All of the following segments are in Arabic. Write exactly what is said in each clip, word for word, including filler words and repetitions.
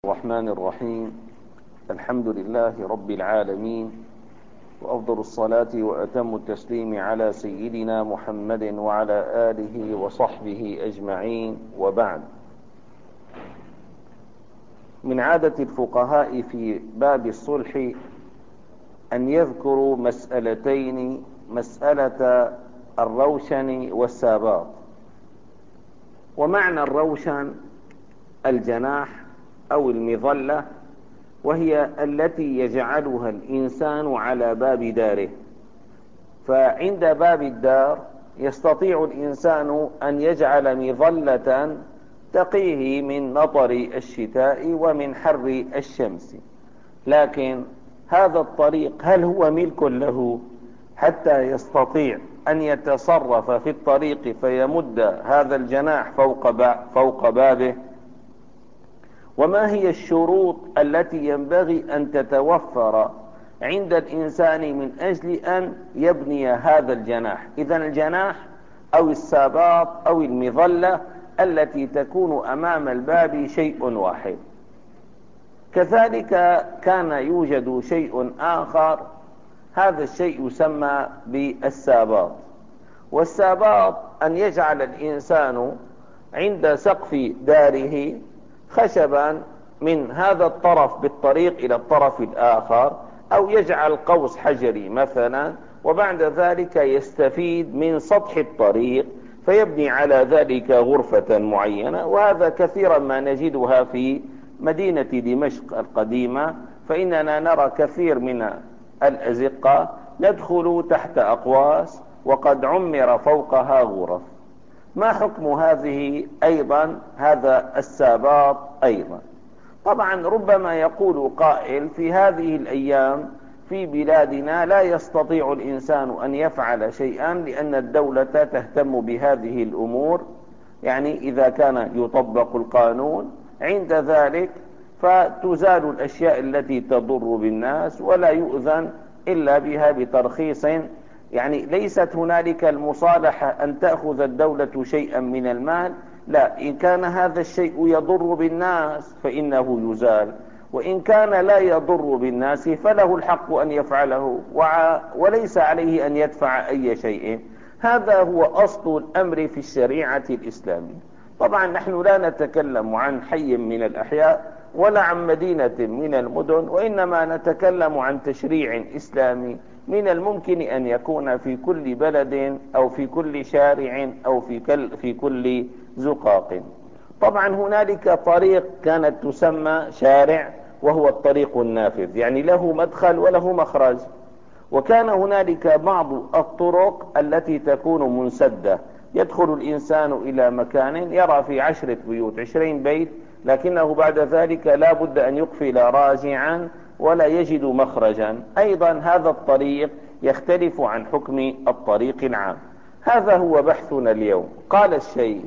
الرحمن الرحيم. الحمد لله رب العالمين، وأفضل الصلاة وأتم التسليم على سيدنا محمد وعلى آله وصحبه أجمعين، وبعد. من عادة الفقهاء في باب الصلح أن يذكروا مسألتين: مسألة الروشن والساباط. ومعنى الروشن الجناح أو المظلة، وهي التي يجعلها الإنسان على باب داره، فعند باب الدار يستطيع الإنسان أن يجعل مظلة تقيه من مطر الشتاء ومن حر الشمس. لكن هذا الطريق هل هو ملك له حتى يستطيع أن يتصرف في الطريق فيمد هذا الجناح فوق فوق بابه؟ وما هي الشروط التي ينبغي أن تتوفر عند الإنسان من أجل أن يبني هذا الجناح؟ إذن الجناح أو الساباط أو المظلة التي تكون أمام الباب شيء واحد. كذلك كان يوجد شيء آخر، هذا الشيء يسمى بالساباط. والساباط أن يجعل الإنسان عند سقف داره خشبا من هذا الطرف بالطريق إلى الطرف الآخر، أو يجعل قوس حجري مثلا، وبعد ذلك يستفيد من سطح الطريق فيبني على ذلك غرفة معينة. وهذا كثيرا ما نجدها في مدينة دمشق القديمة، فإننا نرى كثير من الأزقة يدخل تحت أقواس وقد عمر فوقها غرف. ما حكم هذه أيضا هذا الساباط أيضا؟ طبعا ربما يقول قائل: في هذه الأيام في بلادنا لا يستطيع الإنسان أن يفعل شيئا لأن الدولة تهتم بهذه الأمور، يعني إذا كان يطبق القانون عند ذلك فتزال الأشياء التي تضر بالناس ولا يؤذن إلا بها بترخيص. يعني ليست هنالك المصالحة أن تأخذ الدولة شيئا من المال، لا، إن كان هذا الشيء يضر بالناس فإنه يزال، وإن كان لا يضر بالناس فله الحق أن يفعله وليس عليه أن يدفع أي شيء. هذا هو أصل الأمر في الشريعة الإسلامية. طبعا نحن لا نتكلم عن حي من الأحياء ولا عن مدينة من المدن، وإنما نتكلم عن تشريع إسلامي من الممكن أن يكون في كل بلد أو في كل شارع أو في كل, في كل زقاق. طبعا هنالك طريق كانت تسمى شارع، وهو الطريق النافذ، يعني له مدخل وله مخرج. وكان هنالك بعض الطرق التي تكون منسدة، يدخل الإنسان إلى مكان يرى في عشرة بيوت عشرين بيت، لكنه بعد ذلك لا بد أن يقفل راجعا ولا يجد مخرجا. أيضا هذا الطريق يختلف عن حكم الطريق العام. هذا هو بحثنا اليوم. قال الشيخ: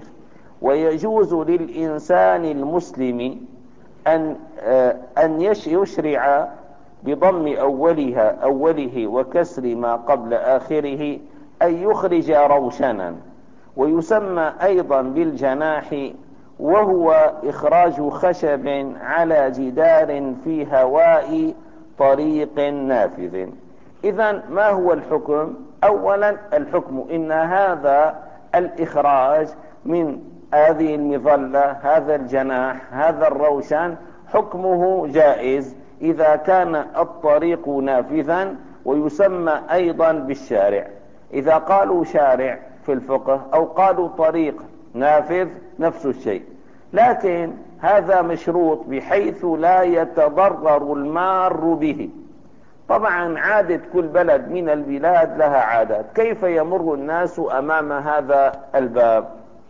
ويجوز للإنسان المسلم أن أن يشرع بضم أولها أوله وكسر ما قبل آخره أن يخرج روشنا، ويسمى أيضا بالجناح، وهو إخراج خشب على جدار في هواء طريق نافذ. إذن ما هو الحكم؟ أولا الحكم إن هذا الإخراج من هذه المظلة، هذا الجناح، هذا الروشن، حكمه جائز إذا كان الطريق نافذا، ويسمى أيضا بالشارع. إذا قالوا شارع في الفقه أو قالوا طريق نافذ نفس الشيء، لكن هذا مشروط بحيث لا يتضرر المار به. طبعا عادة كل بلد من البلاد لها عادات. كيف يمر الناس أمام هذا الباب؟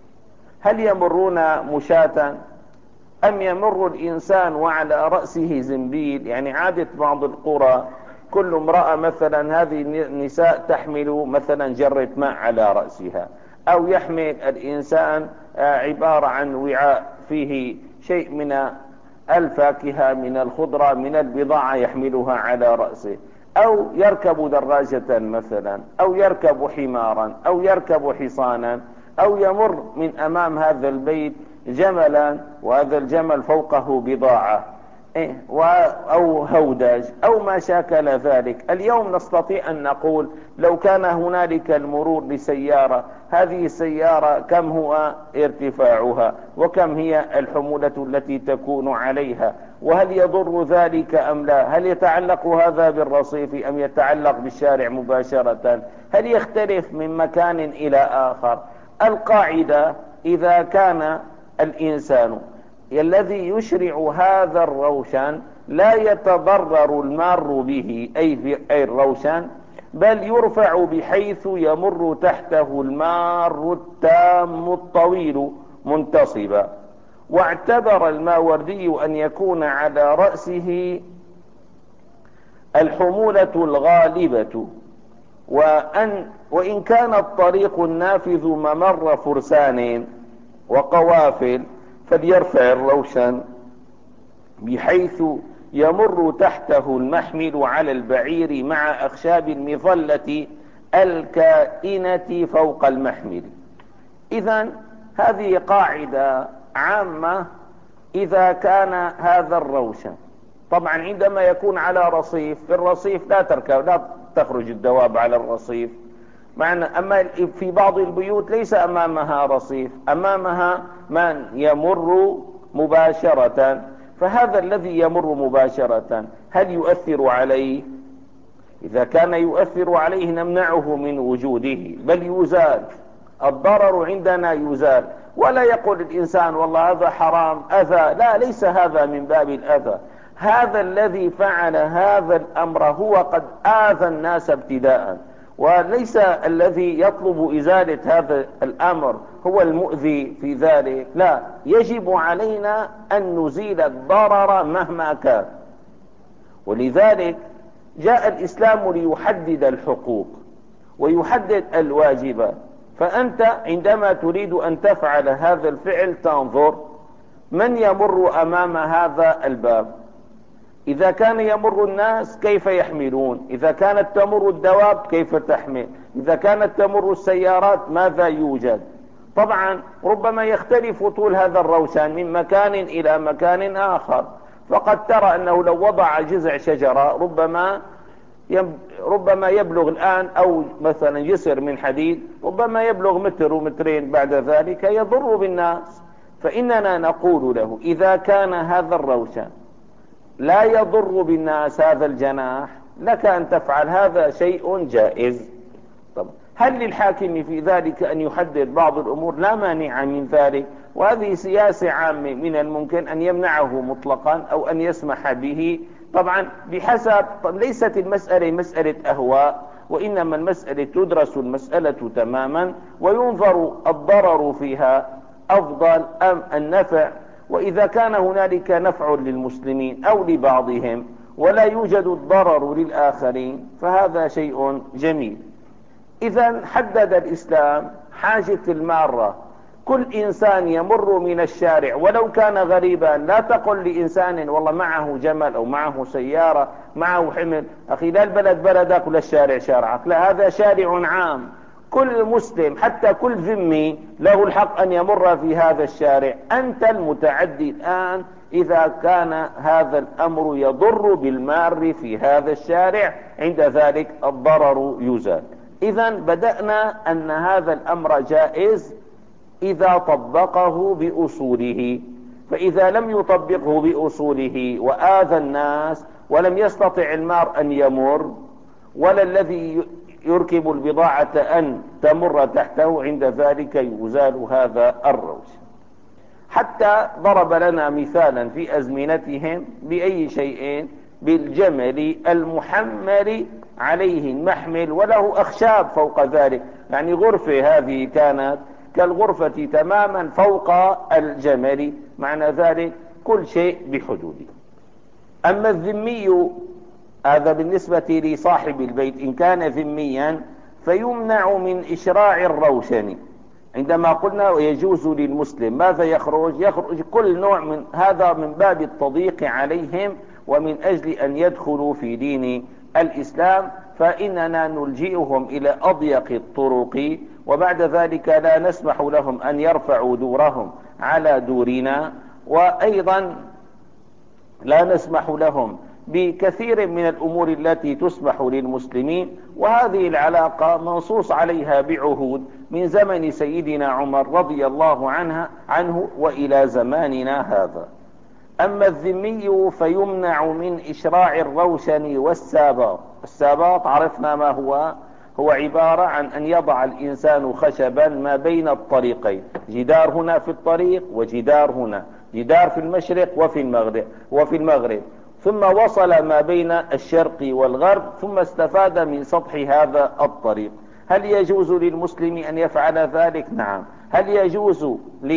هل يمرون مشاة أم يمر الإنسان وعلى رأسه زنبيل؟ يعني عادة بعض القرى كل امرأة مثلا، هذه النساء تحمل مثلا جرة ماء على رأسها، أو يحمل الإنسان عبارة عن وعاء فيه شيء من الفاكهة من الخضرة من البضاعة يحملها على رأسه، أو يركب دراجة مثلا، أو يركب حمارا، أو يركب حصانا، أو يمر من أمام هذا البيت جملا وهذا الجمل فوقه بضاعة. إيه أو هوداج أو ما شاكل ذلك. اليوم نستطيع أن نقول لو كان هنالك المرور لسيارة، هذه السيارة كم هو ارتفاعها وكم هي الحمولة التي تكون عليها، وهل يضر ذلك أم لا، هل يتعلق هذا بالرصيف أم يتعلق بالشارع مباشرة، هل يختلف من مكان إلى آخر. القاعدة إذا كان الإنسان الذي يشرع هذا الروشن لا يتضرر المار به أي, أي الروشن، بل يرفع بحيث يمر تحته المار التام الطويل منتصبا. واعتبر الماوردي أن يكون على رأسه الحمولة الغالبة، وأن وإن كان الطريق النافذ ممر فرسان وقوافل فليرفع الروشن بحيث يمر تحته المحمل على البعير مع أخشاب المظلة الكائنة فوق المحمل. إذن هذه قاعدة عامة. إذا كان هذا الروشن طبعا عندما يكون على رصيف، في الرصيف لا تركب لا تخرج الدواب على الرصيف، معنى أما في بعض البيوت ليس أمامها رصيف، أمامها من يمر مباشرة، فهذا الذي يمر مباشرة هل يؤثر عليه؟ إذا كان يؤثر عليه نمنعه من وجوده بل يزال، الضرر عندنا يزال. ولا يقول الإنسان والله هذا حرام أذى، لا، ليس هذا من باب الأذى. هذا الذي فعل هذا الأمر هو قد آذى الناس ابتداء، وليس الذي يطلب إزالة هذا الأمر هو المؤذي في ذلك، لا، يجب علينا أن نزيل الضرر مهما كان. ولذلك جاء الإسلام ليحدد الحقوق ويحدد الواجبات. فأنت عندما تريد أن تفعل هذا الفعل تنظر من يمر أمام هذا الباب، إذا كان يمر الناس كيف يحملون، إذا كانت تمر الدواب كيف تحمل، إذا كانت تمر السيارات ماذا يوجد. طبعا ربما يختلف طول هذا الروشان من مكان إلى مكان آخر، فقد ترى أنه لو وضع جذع شجرة ربما ربما يبلغ الآن، أو مثلا جسر من حديد ربما يبلغ متر ومترين، بعد ذلك يضر بالناس. فإننا نقول له إذا كان هذا الروشان لا يضر بالناس، هذا الجناح لك أن تفعل، هذا شيء جائز. طب هل للحاكم في ذلك أن يحدد بعض الأمور؟ لا مانع من ذلك، وهذه سياسة عامة من الممكن أن يمنعه مطلقا أو أن يسمح به، طبعا بحسب. ليست المسألة مسألة أهواء، وإنما المسألة تدرس المسألة تماما وينظر الضرر فيها أفضل أم النفع. وإذا كان هنالك نفع للمسلمين أو لبعضهم ولا يوجد الضرر للآخرين فهذا شيء جميل. إذا حدد الإسلام حاجة المارة. كل إنسان يمر من الشارع ولو كان غريبا، لا تقل لإنسان والله معه جمل أو معه سيارة معه حمل، أخي لا البلد بلدك ولا الشارع شارعك، لا، هذا شارع عام. كل مسلم حتى كل ذمي له الحق أن يمر في هذا الشارع. أنت المتعدي الآن إذا كان هذا الأمر يضر بالمار في هذا الشارع، عند ذلك الضرر يزال. إذا بدأنا أن هذا الأمر جائز إذا طبقه بأصوله. فإذا لم يطبقه بأصوله وآذى الناس ولم يستطع المار أن يمر، ولا الذي يركب البضاعة أن تمر تحته، عند ذلك يزال هذا الروش. حتى ضرب لنا مثالا في أزمنتهم بأي شيء؟ بالجمل المحمل عليه المحمل وله أخشاب فوق ذلك، يعني غرفة هذه كانت كالغرفة تماما فوق الجمل، معنى ذلك كل شيء بحدوده. أما الذمي هذا بالنسبة لصاحب البيت، إن كان ذميا فيمنع من إشراع الروشن. عندما قلنا يجوز للمسلم ماذا يخرج؟ يخرج كل نوع من هذا من باب التضييق عليهم ومن أجل أن يدخلوا في دين الإسلام، فإننا نلجئهم إلى أضيق الطرق، وبعد ذلك لا نسمح لهم أن يرفعوا دورهم على دورنا. وأيضا لا نسمح لهم بكثير من الأمور التي تسمح للمسلمين، وهذه العلاقة منصوص عليها بعهود من زمن سيدنا عمر رضي الله عنها عنه وإلى زماننا هذا. أما الذمي فيمنع من إشراع الروشن والساباط. الساباط عرفنا ما هو، هو عبارة عن أن يضع الإنسان خشبا ما بين الطريقين، جدار هنا في الطريق وجدار هنا، جدار في المشرق وفي المغرب وفي المغرب ثم وصل ما بين الشرق والغرب، ثم استفاد من سطح هذا الطريق. هل يجوز للمسلم أن يفعل ذلك؟ نعم. هل يجوز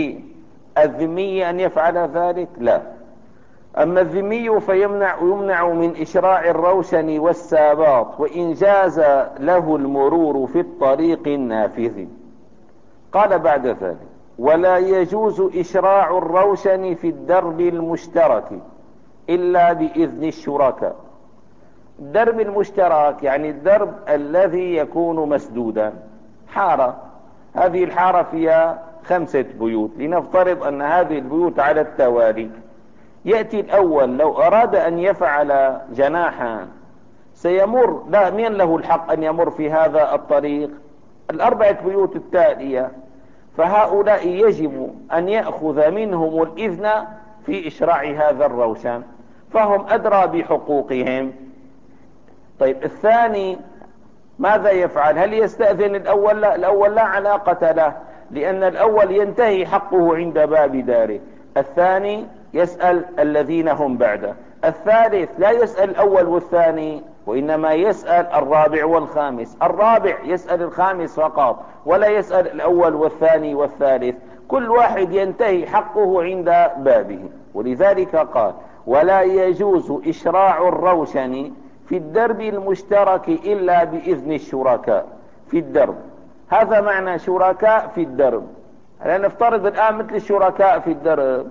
للذمي أن يفعل ذلك؟ لا. أما الذمي فيمنع يمنع من إشراع الروشن والساباط وإن جاز له المرور في الطريق النافذ. قال بعد ذلك: ولا يجوز إشراع الروشن في الدرب المشترك إلا بإذن الشركاء. الدرب المشترك يعني الدرب الذي يكون مسدودا، حارة، هذه الحارة فيها خمسة بيوت، لنفترض أن هذه البيوت على التوالي. يأتي الأول لو أراد أن يفعل جناحا سيمر، لا، من له الحق أن يمر في هذا الطريق؟ الأربعة بيوت التالية، فهؤلاء يجب أن يأخذ منهم الإذن في إشراع هذا الروشن، فهم أدرى بحقوقهم. طيب الثاني ماذا يفعل؟ هل يستأذن الأول؟ لا، الأول لا علاقة له، لأن الأول ينتهي حقه عند باب داره. الثاني يسأل الذين هم بعده. الثالث لا يسأل الأول والثاني، وإنما يسأل الرابع والخامس. الرابع يسأل الخامس فقط، ولا يسأل الأول والثاني والثالث. كل واحد ينتهي حقه عند بابه. ولذلك قال: ولا يجوز إشراع الروشن في الدرب المشترك إلا بإذن الشركاء في الدرب. هذا معنى شركاء في الدرب. هل نفترض الآن مثل الشركاء في الدرب،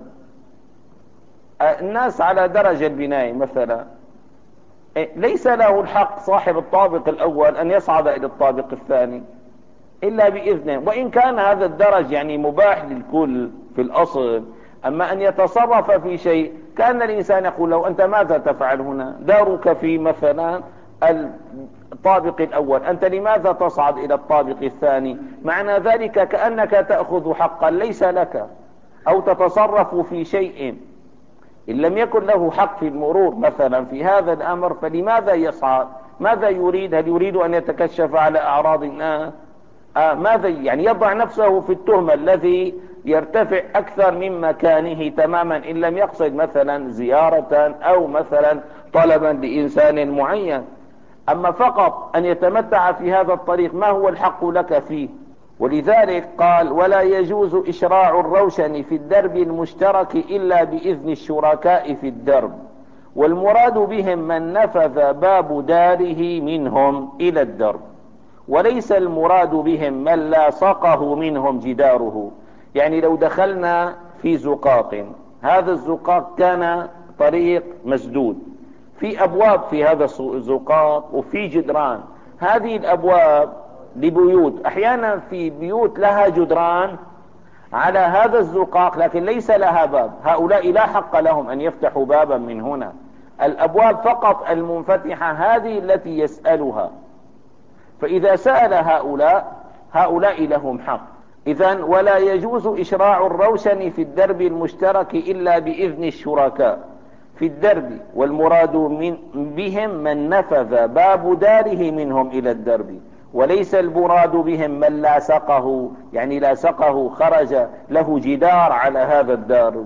الناس على درجة البناء مثلا، ليس له الحق صاحب الطابق الأول أن يصعد إلى الطابق الثاني إلا بإذنه، وإن كان هذا الدرج يعني مباح للكل في الأصل. أما أن يتصرف في شيء، كان الإنسان يقول له: أنت ماذا تفعل هنا؟ دارك في مثلا الطابق الأول، أنت لماذا تصعد إلى الطابق الثاني؟ معنى ذلك كأنك تأخذ حقا ليس لك، أو تتصرف في شيء إن لم يكن له حق في المرور مثلا في هذا الأمر، فلماذا يصعد؟ ماذا يريد؟ هل يريد أن يتكشف على أعراض الناس؟ آه ماذا يعني؟ يضع نفسه في التهمة الذي يرتفع أكثر من مكانه تماما، إن لم يقصد مثلا زيارة أو مثلا طلبا لإنسان معين. أما فقط أن يتمتع في هذا الطريق، ما هو الحق لك فيه؟ ولذلك قال: ولا يجوز إشراع الروشن في الدرب المشترك إلا بإذن الشركاء في الدرب، والمراد بهم من نفذ باب داره منهم إلى الدرب، وليس المراد بهم من لاصقه منهم جداره. يعني لو دخلنا في زقاق، هذا الزقاق كان طريق مسدود، في أبواب في هذا الزقاق وفي جدران، هذه الأبواب لبيوت، أحيانا في بيوت لها جدران على هذا الزقاق لكن ليس لها باب، هؤلاء لا حق لهم أن يفتحوا بابا من هنا. الأبواب فقط المنفتحة هذه التي يسألها، فإذا سأل هؤلاء هؤلاء لهم حق. إذن ولا يجوز إشراع الروشن في الدرب المشترك إلا بإذن الشركاء في الدرب، والمراد من بهم من نفذ باب داره منهم إلى الدرب، وليس المراد بهم من لاصقه، يعني لاصقه خرج له جدار على هذا الدار،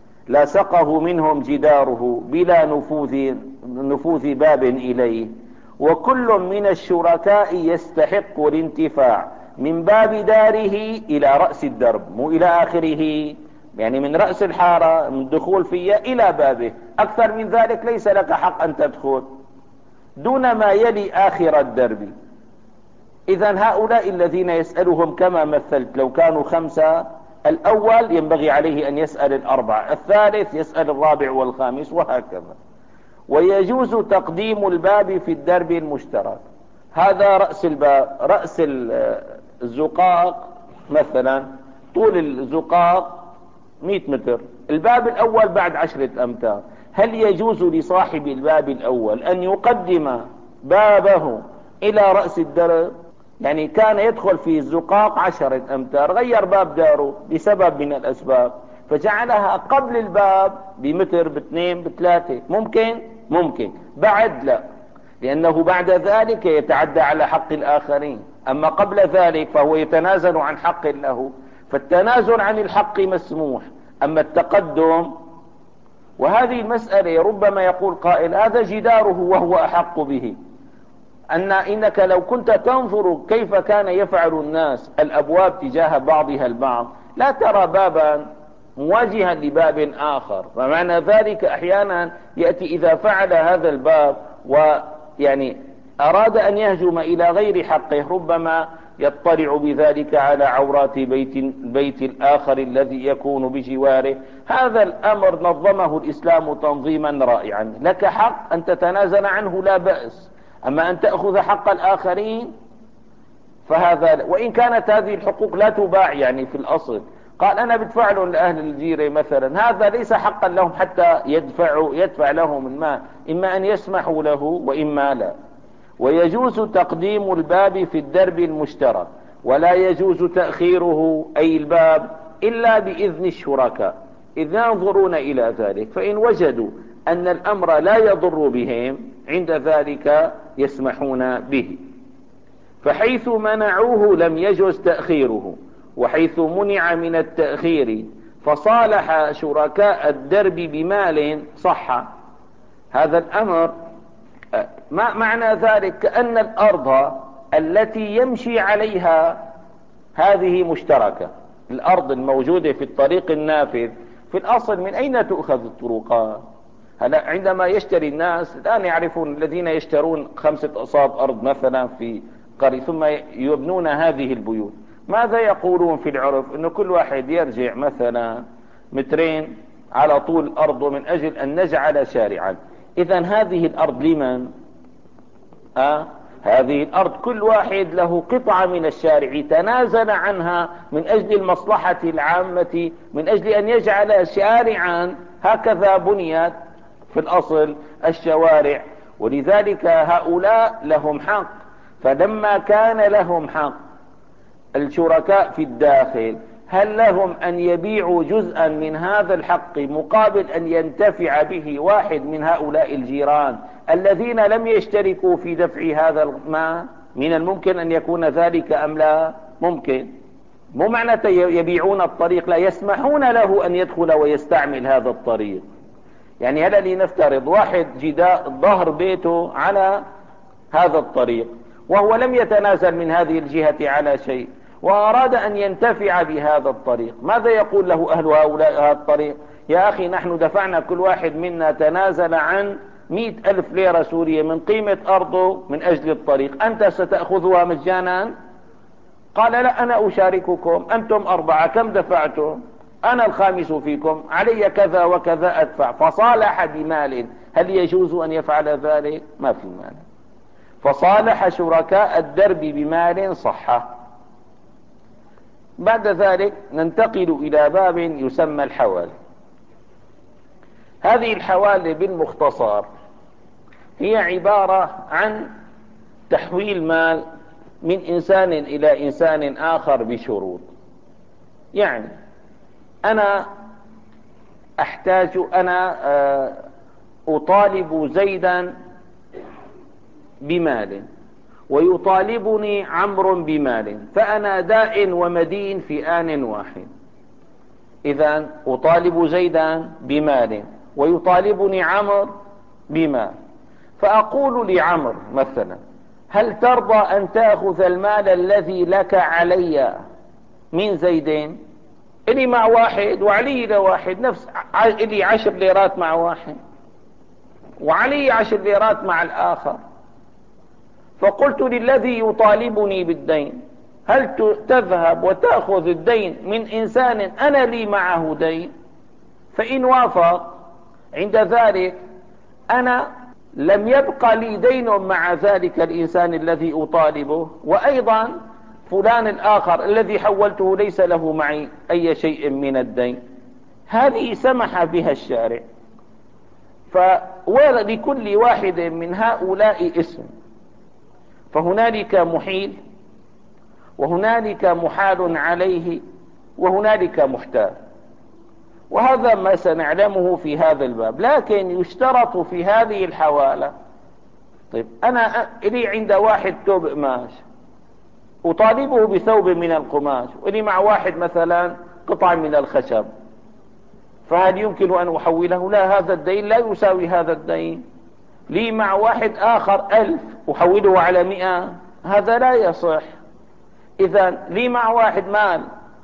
لاصقه منهم جداره بلا نفوذ نفوذ باب إليه. وكل من الشركاء يستحق الانتفاع من باب داره إلى رأس الدرب، مو إلى آخره، يعني من رأس الحارة من الدخول فيها إلى بابه، أكثر من ذلك ليس لك حق أن تدخل دون ما يلي آخر الدرب. إذن هؤلاء الذين يسألهم كما مثلت لو كانوا خمسة، الأول ينبغي عليه أن يسأل الأربعة، الثالث يسأل الرابع والخامس، وهكذا. ويجوز تقديم الباب في الدرب المشترك. هذا رأس الباب، رأس الزقاق مثلا، طول الزقاق مئة متر، الباب الأول بعد عشرة أمتار، هل يجوز لصاحب الباب الأول أن يقدم بابه إلى رأس الدرب؟ يعني كان يدخل في الزقاق عشرة أمتار، غير باب داره بسبب من الأسباب فجعلها قبل الباب بمتر باثنين بثلاثة، ممكن؟ ممكن. بعد لا، لأنه بعد ذلك يتعدى على حق الآخرين. أما قبل ذلك فهو يتنازل عن حق له، فالتنازل عن الحق مسموح. أما التقدم، وهذه المسألة ربما يقول قائل هذا جداره وهو أحق به، أن إنك لو كنت تنظر كيف كان يفعل الناس الأبواب تجاه بعضها البعض لا ترى بابا مواجها لباب آخر، ومعنى ذلك أحيانا يأتي إذا فعل هذا الباب ويعني أراد أن يهجم إلى غير حقه ربما يطلع بذلك على عورات بيت, البيت الآخر الذي يكون بجواره. هذا الأمر نظمه الإسلام تنظيما رائعا، لك حق أن تتنازل عنه لا بأس، أما أن تأخذ حق الآخرين فهذا، وإن كانت هذه الحقوق لا تباع يعني في الأصل. قال أنا بدفع لهم لأهل الجيرة مثلا، هذا ليس حقا لهم حتى يدفعوا يدفع لهم المال، إما أن يسمحوا له وإما لا. ويجوز تقديم الباب في الدرب المشترك، ولا يجوز تأخيره أي الباب إلا بإذن الشركاء إذ ينظرون إلى ذلك، فإن وجدوا أن الأمر لا يضر بهم عند ذلك يسمحون به. فحيث منعوه لم يجوز تأخيره، وحيث منع من التأخير فصالح شركاء الدرب بمال صح. هذا الأمر ما معنى ذلك؟ كأن الأرض التي يمشي عليها هذه مشتركة، الأرض الموجودة في الطريق النافذ في الأصل من أين تؤخذ الطرقات؟ هلا عندما يشتري الناس الآن يعرفون الذين يشترون خمسة أصاب أرض مثلا في قرية ثم يبنون هذه البيوت، ماذا يقولون في العرف؟ إنه كل واحد يرجع مثلا مترين على طول الأرض من أجل أن نجعل شارعا. إذن هذه الأرض لمن؟ أه؟ هذه الأرض كل واحد له قطعة من الشارع تنازل عنها من أجل المصلحة العامة، من أجل أن يجعل شارعا. هكذا بنيت في الأصل الشوارع، ولذلك هؤلاء لهم حق. فلما كان لهم حق الشركاء في الداخل، هل لهم أن يبيعوا جزءا من هذا الحق مقابل أن ينتفع به واحد من هؤلاء الجيران الذين لم يشتركوا في دفع هذا المال؟ من الممكن أن يكون ذلك أم لا؟ ممكن. مو معنى يبيعون الطريق، لا، يسمحون له أن يدخل ويستعمل هذا الطريق. يعني هلا لنفترض واحد جداء ظهر بيته على هذا الطريق وهو لم يتنازل من هذه الجهة على شيء، وأراد أن ينتفع بهذا الطريق، ماذا يقول له أهل هؤلاء هذا الطريق؟ يا أخي نحن دفعنا كل واحد منا تنازل عن مئة ألف ليرة سورية من قيمة أرضه من أجل الطريق، أنت ستأخذها مجانا؟ قال لا، أنا أشارككم، أنتم أربعة كم دفعتم؟ أنا الخامس فيكم، علي كذا وكذا أدفع. فصالح بمال. هل يجوز أن يفعل ذلك؟ ما في مانع. فصالح شركاء الدرب بمال صحة. بعد ذلك ننتقل إلى باب يسمى الحوالي. هذه الحوالي بالمختصر هي عبارة عن تحويل مال من إنسان إلى إنسان آخر بشروط. يعني أنا أحتاج، أنا أطالب زيدا بمال ويطالبني عمرو بمال، فأنا داء ومدين في آن واحد. إذن أطالب زيدا بمال ويطالبني عمرو بمال، فأقول لعمرو مثلا هل ترضى أن تأخذ المال الذي لك علي من زيدين؟ إلي مع واحد وعلي لواحد، نفس إلي عشر ليرات مع واحد وعلي عشر ليرات مع الآخر. فقلت للذي يطالبني بالدين هل تذهب وتأخذ الدين من إنسان أنا لي معه دين؟ فإن وافق عند ذلك أنا لم يبقى لي دين مع ذلك الإنسان الذي أطالبه، وأيضا فلان الآخر الذي حولته ليس له معي أي شيء من الدين. هذه سمح بها الشارع. فلكل واحد من هؤلاء اسم، فهنالك محيل، وهنالك محال عليه، وهنالك محتال، وهذا ما سنعلمه في هذا الباب. لكن يشترط في هذه الحوالة، طيب أنا لي عند واحد ثوب قماش أطالبه بثوب من القماش، ولي مع واحد مثلا قطعة من الخشب، فهل يمكن أن أحوله؟ لا، هذا الدين لا يساوي هذا الدين. لي مع واحد آخر ألف أحوله على مئة، هذا لا يصح. إذا لي مع واحد مال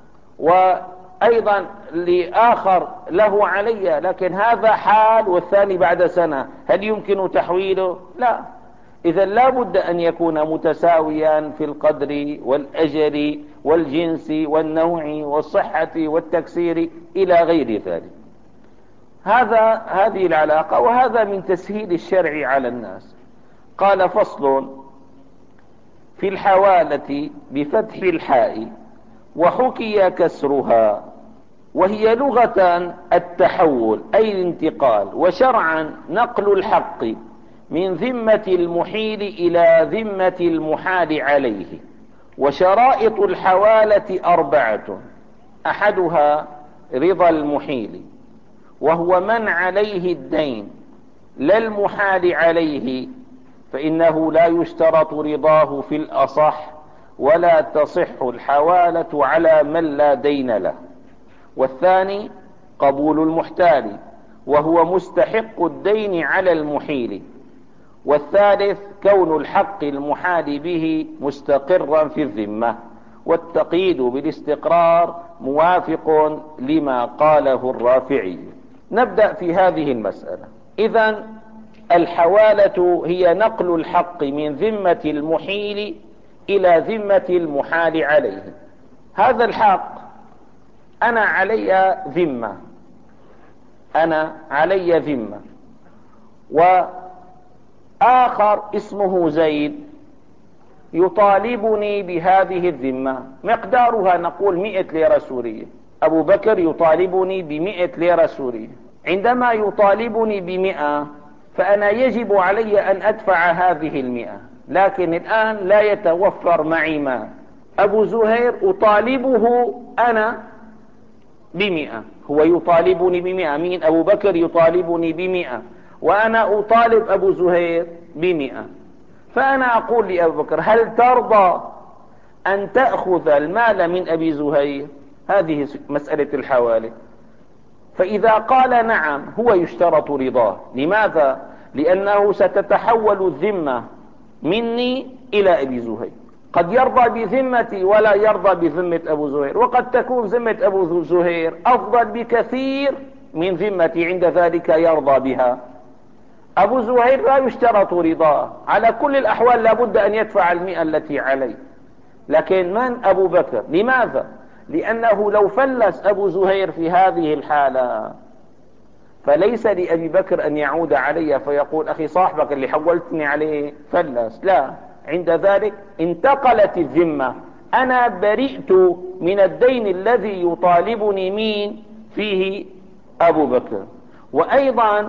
وأيضا لآخر له علي، لكن هذا حال والثاني بعد سنة، هل يمكن تحويله؟ لا. إذا لا بد أن يكون متساويا في القدر والأجر والجنس والنوع والصحة والتكسير إلى غير ذلك. هذا هذه العلاقة، وهذا من تسهيل الشرع على الناس. قال: فصل في الحوالة بفتح الحاء وحكي كسرها، وهي لغة التحول أي الانتقال، وشرعا نقل الحق من ذمة المحيل إلى ذمة المحال عليه. وشرائط الحوالة أربعة: أحدها رضا المحيل، وهو من عليه الدين لا المحال عليه، فإنه لا يشترط رضاه في الأصح، ولا تصح الحوالة على من لا دين له. والثاني قبول المحتال، وهو مستحق الدين على المحيل. والثالث كون الحق المحال به مستقرا في الذمة. والتقييد بالاستقرار موافق لما قاله الرافعي. نبدأ في هذه المسألة. إذن الحوالة هي نقل الحق من ذمة المحيل إلى ذمة المحال عليه. هذا الحق أنا علي ذمة، أنا علي ذمة، وآخر اسمه زيد يطالبني بهذه الذمة، مقدارها نقول مئة ليرة سورية. أبو بكر يطالبني بمئة ليرة سورية. عندما يطالبني بمئة فأنا يجب علي أن أدفع هذه المئة، لكن الآن لا يتوفر معي مال. أبو زهير أطالبه أنا بمئة، هو يطالبني بمئة. مين؟ أبو بكر يطالبني بمئة، وأنا أطالب أبو زهير بمئة. فأنا أقول لأبو بكر: هل ترضى أن تأخذ المال من أبي زهير؟ هذه مسألة الحوالة. فإذا قال نعم هو يشترط رضاه. لماذا؟ لأنه ستتحول الذمة مني إلى أبي زهير. قد يرضى بذمتي ولا يرضى بذمة أبو زهير، وقد تكون ذمة أبو زهير أفضل بكثير من ذمتي، عند ذلك يرضى بها. أبو زهير لا يشترط رضاه، على كل الأحوال لابد أن يدفع المئة التي عليه. لكن من؟ أبو بكر. لماذا؟ لأنه لو فلس أبو زهير في هذه الحالة فليس لأبي بكر أن يعود علي فيقول: أخي صاحبك اللي حولتني عليه فلس. لا، عند ذلك انتقلت الذمة، أنا برئت من الدين الذي يطالبني مين فيه؟ أبو بكر. وأيضا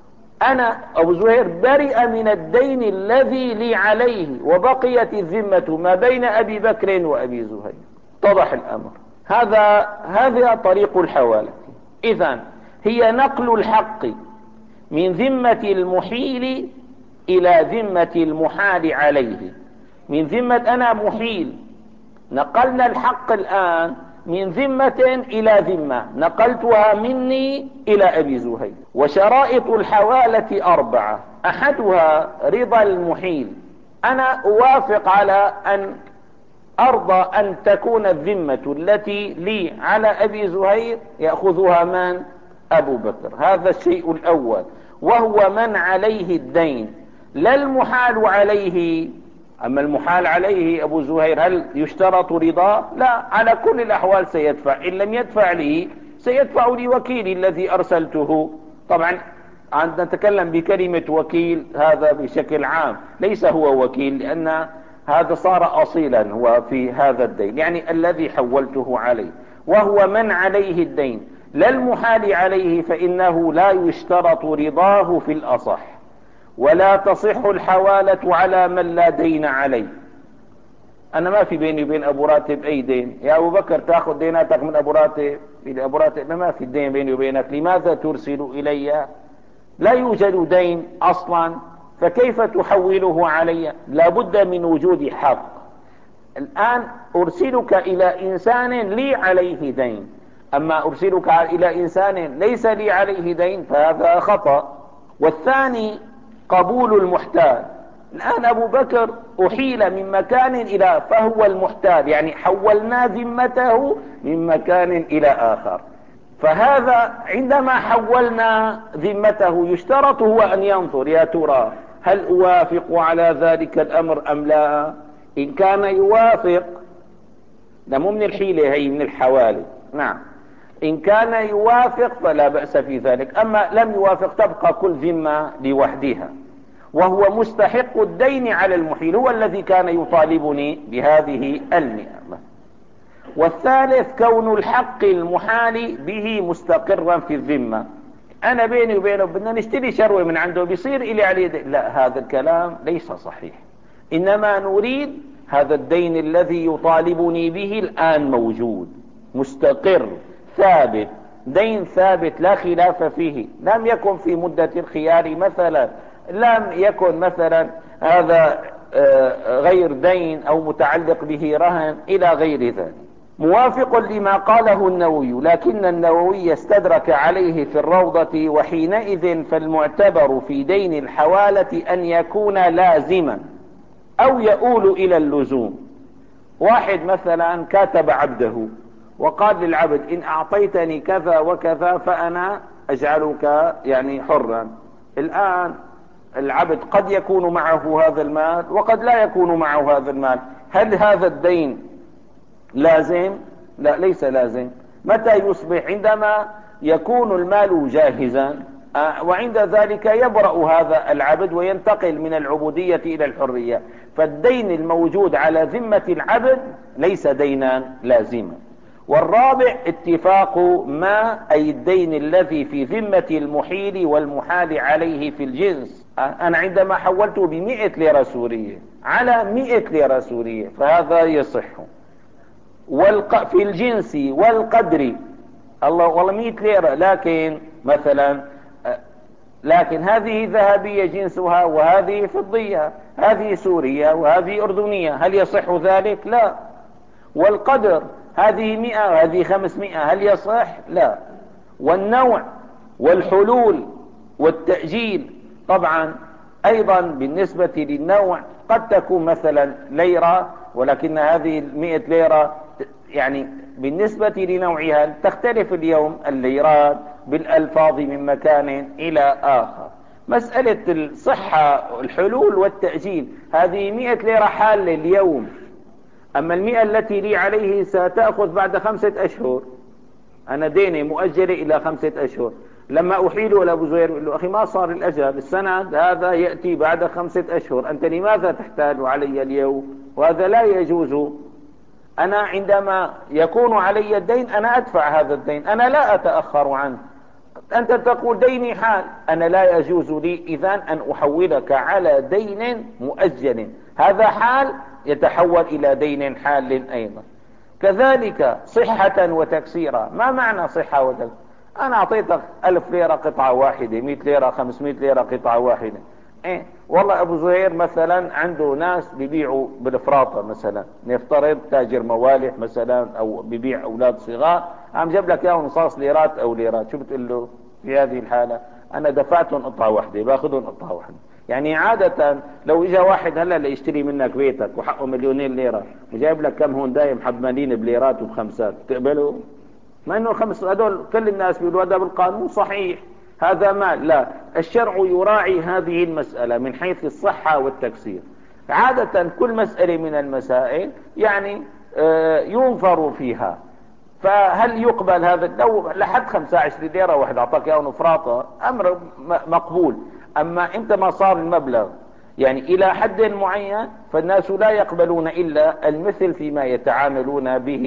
أنا أبو زهير برئ من الدين الذي لي عليه، وبقيت الذمة ما بين أبي بكر وأبي زهير. اتضح الأمر. هذا هذا طريق الحوالة. إذن هي نقل الحق من ذمة المحيل إلى ذمة المحال عليه. من ذمة أنا محيل، نقلنا الحق الآن من ذمة إلى ذمة، نقلتها مني إلى أبي زهير. وشرائط الحوالة أربعة: أحدها رضا المحيل، أنا أوافق على أن أرضى أن تكون الذمة التي لي على أبي زهير يأخذها من؟ أبو بكر. هذا الشيء الأول، وهو من عليه الدين لا المحال عليه. أما المحال عليه أبو زهير هل يشترط رضاه؟ لا، على كل الأحوال سيدفع. إن لم يدفع لي سيدفع لي وكيلي الذي أرسلته. طبعا عندما نتكلم بكلمة وكيل هذا بشكل عام، ليس هو وكيل، لأن هذا صار أصيلا هو في هذا الدين، يعني الذي حولته عليه. وهو من عليه الدين لا المحال عليه فإنه لا يشترط رضاه في الأصح، ولا تصح الحوالة على من لا دين عليه. أنا ما في بيني وبين أبو راتب أي دين، يا أبو بكر تأخذ ديناتك من أبو راتب إلى أبو راتب، ما في الدين بيني وبينك، لماذا ترسل إلي؟ لا يوجد دين أصلا، فكيف تحوله علي؟ لابد من وجود حق. الآن أرسلك إلى إنسان لي عليه دين، أما أرسلك إلى إنسان ليس لي عليه دين فهذا خطأ. والثاني قبول المحتال. الآن أبو بكر أحيل من مكان إلى، فهو المحتال، يعني حولنا ذمته من مكان إلى آخر. فهذا عندما حولنا ذمته يشترط هو أن ينظر يا ترى هل أوافق على ذلك الأمر أم لا. إن كان يوافق، ده مو من الحيلة، هي من الحوالي، نعم، إن كان يوافق فلا بأس في ذلك. أما لم يوافق تبقى كل ذمة لوحدها، وهو مستحق الدين على المحيل، هو الذي كان يطالبني بهذه المئة. والثالث كون الحق المحال به مستقرا في الذمة. أنا بيني وبينه بدنا نشتري شروة من عنده، بيصير إلي عليه دين. لا، هذا الكلام ليس صحيح. إنما نريد هذا الدين الذي يطالبني به الآن موجود، مستقر، ثابت، دين ثابت لا خلاف فيه، لم يكن في مدة الخيار مثلا، لم يكن مثلا هذا غير دين أو متعلق به رهن إلى غير ذلك. موافق لما قاله النووي، لكن النووي استدرك عليه في الروضة: وحينئذ فالمعتبر في دين الحوالة أن يكون لازما أو يؤول إلى اللزوم. واحد مثلا كاتب عبده وقال للعبد: إن أعطيتني كذا وكذا فأنا أجعلك يعني حرا. الآن العبد قد يكون معه هذا المال وقد لا يكون معه هذا المال، هل هذا الدين لازم؟ لا، ليس لازم. متى يصبح؟ عندما يكون المال جاهزا، وعند ذلك يبرأ هذا العبد وينتقل من العبودية إلى الحرية. فالدين الموجود على ذمة العبد ليس دينا لازما. والرابع اتفاق ما، أي الدين الذي في ذمة المحيل والمحال عليه في الجنس. أنا عندما حولته بمئة ليرة سورية على مئة ليرة سورية فهذا يصح. والق... في الجنس والقدر، الله والله مئة ليرة، لكن مثلا لكن هذه ذهبية جنسها وهذه فضية، هذه سورية وهذه أردنية، هل يصح ذلك؟ لا. والقدر هذه مئة وهذه خمسمائة، هل يصح؟ لا. والنوع والحلول والتأجيل، طبعا أيضا بالنسبة للنوع قد تكون مثلا ليرة، ولكن هذه المئة ليرة يعني بالنسبة لنوعها تختلف اليوم الليرات بالألفاظ من مكان إلى آخر. مسألة الصحة، الحلول والتأجيل، هذه مئة ليرة حالة اليوم، أما المئة التي لي عليه ستأخذ بعد خمسة أشهر. أنا ديني مؤجلة إلى خمسة أشهر، لما أحيله إلى أبو زهير يقول له: أخي ما صار الأجل، السند هذا يأتي بعد خمسة أشهر، أنت لماذا تحتال علي اليوم؟ وهذا لا يجوز. أنا عندما يكون علي الدين أنا أدفع هذا الدين، أنا لا أتأخر عنه. أنت تقول ديني حال، أنا لا يجوز لي إذن أن أحولك على دين مؤجل، هذا حال يتحول إلى دين حال أيضا. كذلك صحة وتكسيرا. ما معنى صحة وتكسيرا؟ أنا أعطيتك ألف ليرة قطعة واحدة، مئة ليرة، خمسمائة ليرة قطعة واحدة. إيه والله أبو زهير مثلا عنده ناس بيبيعوا بالفراطة، مثلا نفترض تاجر موالح مثلا أو بيبيع أولاد صغار، عم جاب لك ياهم نصاص ليرات أو ليرات، شو بتقول له في هذه الحالة؟ أنا دفعتهم قطعة واحدة، باخذهم قطعة واحدة. يعني عادة لو إجا واحد هلا ليشتري منك بيتك وحقه مليونين ليرة وجايب لك كم هون دايم حبمانين بليرات وبخمسات، تقبله؟ ما إنه خمس هدول كل الناس بيقولوا هذا بالقانون صحيح، هذا مال. لا، الشرع يراعي هذه المسألة من حيث الصحة والتكسير. عادة كل مسألة من المسائل يعني ينظر فيها، فهل يقبل هذا؟ لو لحد خمسة عشر ليرة واحد أعطاك ياهم فراطة أمر مقبول. أما أنت ما صار المبلغ يعني إلى حد معين، فالناس لا يقبلون إلا المثل فيما يتعاملون به،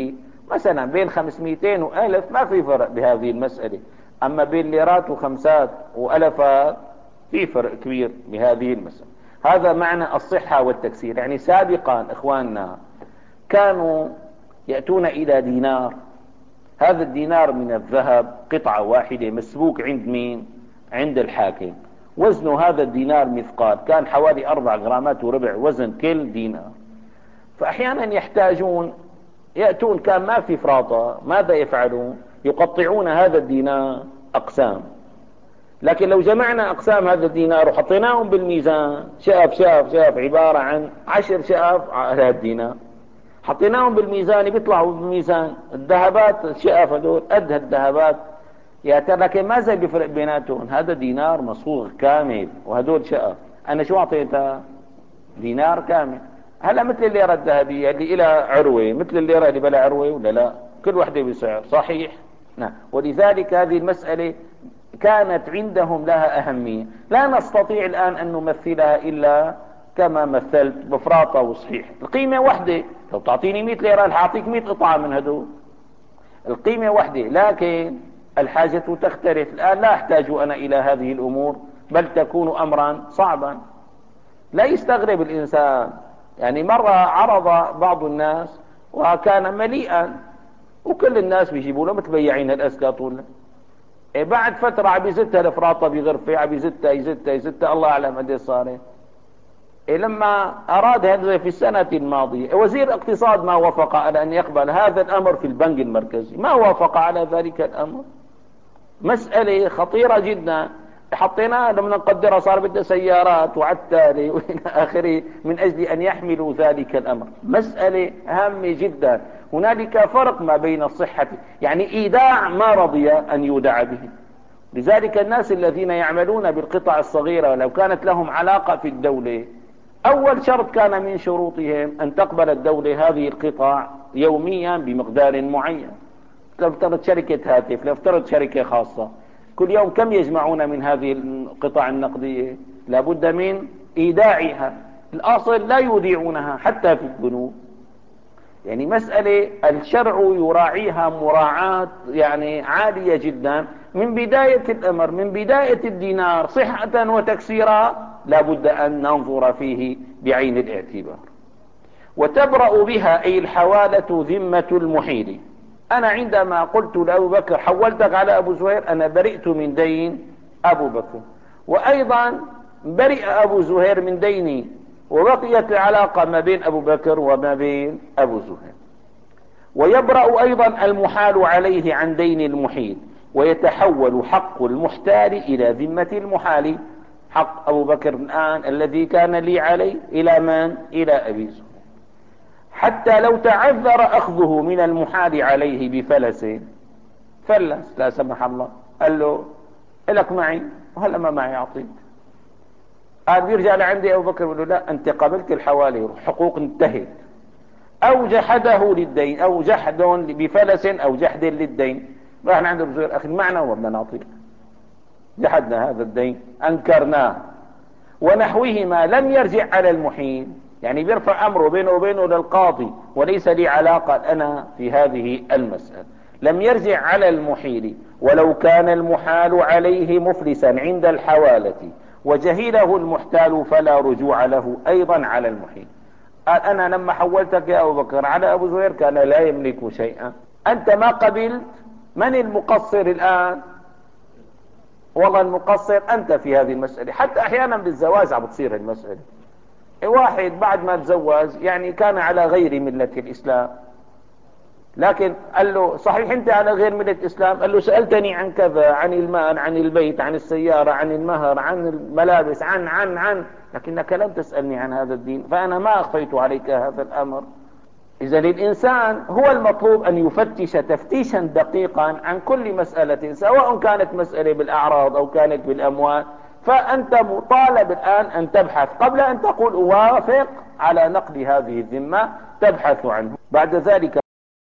مثلا بين خمسمائتين وألف ما في فرق بهذه المسألة، أما بين ليرات وخمسات وألفات في فرق كبير بهذه المسألة. هذا معنى الصحة والتكسير. يعني سابقا إخواننا كانوا يأتون إلى دينار، هذا الدينار من الذهب قطعة واحدة مسبوك عند مين؟ عند الحاكم. وزن هذا الدينار مثقال، كان حوالي أربع غرامات وربع وزن كل دينار. فأحيانا يحتاجون يأتون، كان ما في فراطة، ماذا يفعلون؟ يقطعون هذا الدينار أقسام. لكن لو جمعنا أقسام هذا الدينار وحطيناهم بالميزان، شاف شاف شاف عبارة عن عشر شاف على الدينار، حطيناهم بالميزان بيطلعوا بالميزان الذهبات شاف هذول قد هالذهبات. يا ترى لكن ماذا بيفرق بيناتهم؟ هذا دينار مصفوغ كامل وهدول شقف. أنا شو أعطيتها؟ دينار كامل. هلا مثل الليرة الذهبية اللي إلى عروة مثل الليرة اللي بلا عروة ولا لا؟ كل وحدة بسعر صحيح. نعم. ولذلك هذه المسألة كانت عندهم لها أهمية، لا نستطيع الآن أن نمثلها إلا كما مثلت بفراطة وصحيح. القيمة وحدة، لو تعطيني مئة ليرة حاعطيك مئة قطعة من هدول، القيمة وحدة، لكن الحاجة تختلف. الآن لا أحتاج أنا إلى هذه الأمور، بل تكون أمرا صعبا. لا يستغرب الإنسان. يعني مرة عرض بعض الناس وكان مليئا وكل الناس بيجيبوا له مثل بياعين الأسكات ولا إيه، بعد فترة عم يزتها الفراطة بغرفة، عم يزتها يزتها يزتها الله أعلم قد ايش صارت. إيه لما أراد هذا في السنة الماضية وزير الاقتصاد ما وافق على أن يقبل هذا الأمر في البنك المركزي، ما وافق على ذلك الأمر. مسألة خطيرة جدا. حطيناها لما نقدرها صار بدها سيارات وعتالة وإلى آخره من أجل أن يحملوا ذلك الأمر. مسألة هامة جدا. هنالك فرق ما بين الصحة، يعني إيداع ما رضي أن يودع به. لذلك الناس الذين يعملون بالقطع الصغيرة لو كانت لهم علاقة في الدولة، أول شرط كان من شروطهم أن تقبل الدولة هذه القطع يوميا بمقدار معين. لنفترض شركة هاتف، لنفترض شركة خاصة، كل يوم كم يجمعون من هذه القطع النقدية؟ لابد من إيداعها. الأصل لا يوديعونها حتى في البنوك. يعني مسألة الشرع يراعيها مراعاة يعني عالية جدا من بداية الأمر، من بداية الدينار صحة وتكسيرا لابد أن ننظر فيه بعين الاعتبار. وتبرأ بها أي الحوالة ذمة المحيل. أنا عندما قلت لأبو بكر حولتك على أبو زهير، أنا برئت من دين أبو بكر، وأيضا برئ أبو زهير من ديني، وبقيت العلاقة ما بين أبو بكر وما بين أبو زهير. ويبرأ أيضا المحال عليه عن دين المحيل، ويتحول حق المحتال إلى ذمة المحال. حق أبو بكر الآن الذي كان لي عليه إلى من؟ إلى أبي زهير. حتى لو تعذر أخذه من المحال عليه بفلس، فلس لا سمح الله، قال له إلك معي وهلأ ما معي أعطيك، قال بيرجع لعندي أبو بكر يقول له لا أنت قبلت الحوالي حقوق انتهت. أو جحده للدين، أو جحد بفلس أو جحد للدين، راح عند أبو زهير أخذ معنا وما نعطيك، جحدنا هذا الدين أنكرناه. ونحوهما لم يرجع على المحيل، يعني بيرفع أمره بينه وبينه للقاضي وليس لي علاقة أنا في هذه المسألة. لم يرجع على المحيل ولو كان المحال عليه مفلسا عند الحوالة وجهله المحتال فلا رجوع له أيضا على المحيل. قال أنا لما حولتك يا أبو بكر على أبو زهير كان لا يملك شيئا، أنت ما قبلت، من المقصر الآن؟ والله المقصر أنت في هذه المسألة. حتى أحيانا بالزواج عم بتصير المسألة، واحد بعد ما تزوج يعني كان على غير ملة الإسلام، لكن قال له صحيح أنت على غير ملة الإسلام، قال له سألتني عن كذا، عن المال، عن البيت، عن السيارة، عن المهر، عن الملابس، عن عن عن لكنك لم تسألني عن هذا الدين، فأنا ما أخفيت عليك هذا الأمر. إذا الإنسان هو المطلوب أن يفتش تفتيشا دقيقا عن كل مسألة، سواء كانت مسألة بالأعراض أو كانت بالأموال، فأنت مطالب الآن أن تبحث قبل أن تقول أوافق على نقد هذه الذمة، تبحث عنه. بعد ذلك